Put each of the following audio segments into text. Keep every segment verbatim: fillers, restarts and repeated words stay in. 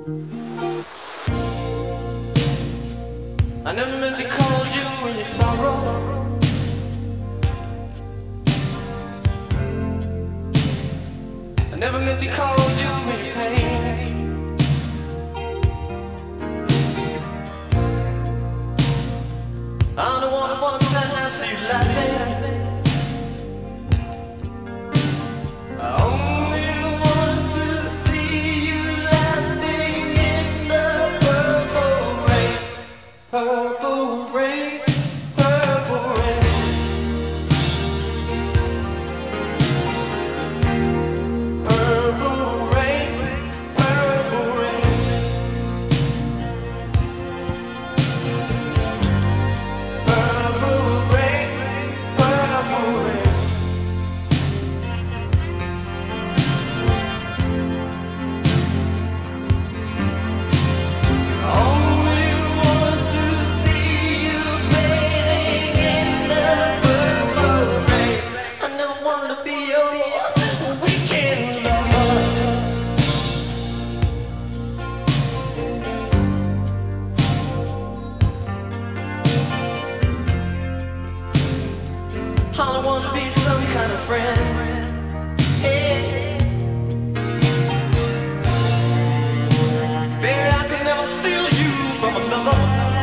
I never meant to cause you any sorrow. I never meant to cause you any pain. I'm the one who wants to have you laughing. I only want to see you laughing in the purple rain. Purple rain, purple rain. Purple rain, purple rain. Purple rain, purple rain. Only want to see you bathing in the purple rain. I never wanted to be your weekend lover. I don't want to be some kind of friend. Hey, baby, I could never steal you from another.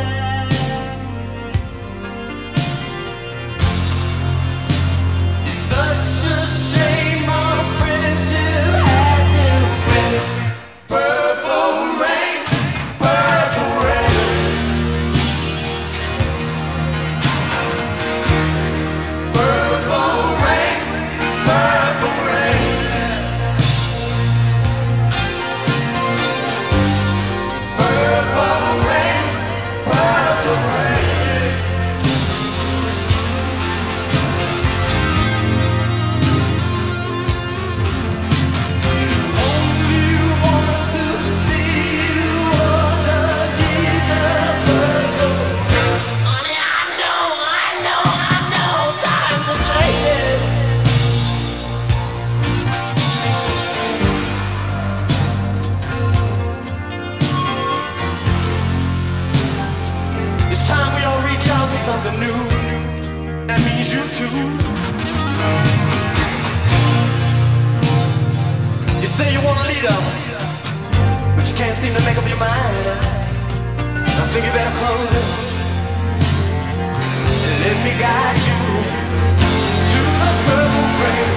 It's such a shame our friendship had to end. Purple rain, purple rain. Purple rain, purple rain. Purple rain, purple rain. Only want to see you underneath the purple rain. Honey, I know, I know, I know, times are changing. It's time we all reach out for something new. That means you too. You say you want a leader, but you can't seem to make up your mind. I think you better close it and let me guide you to the purple rain.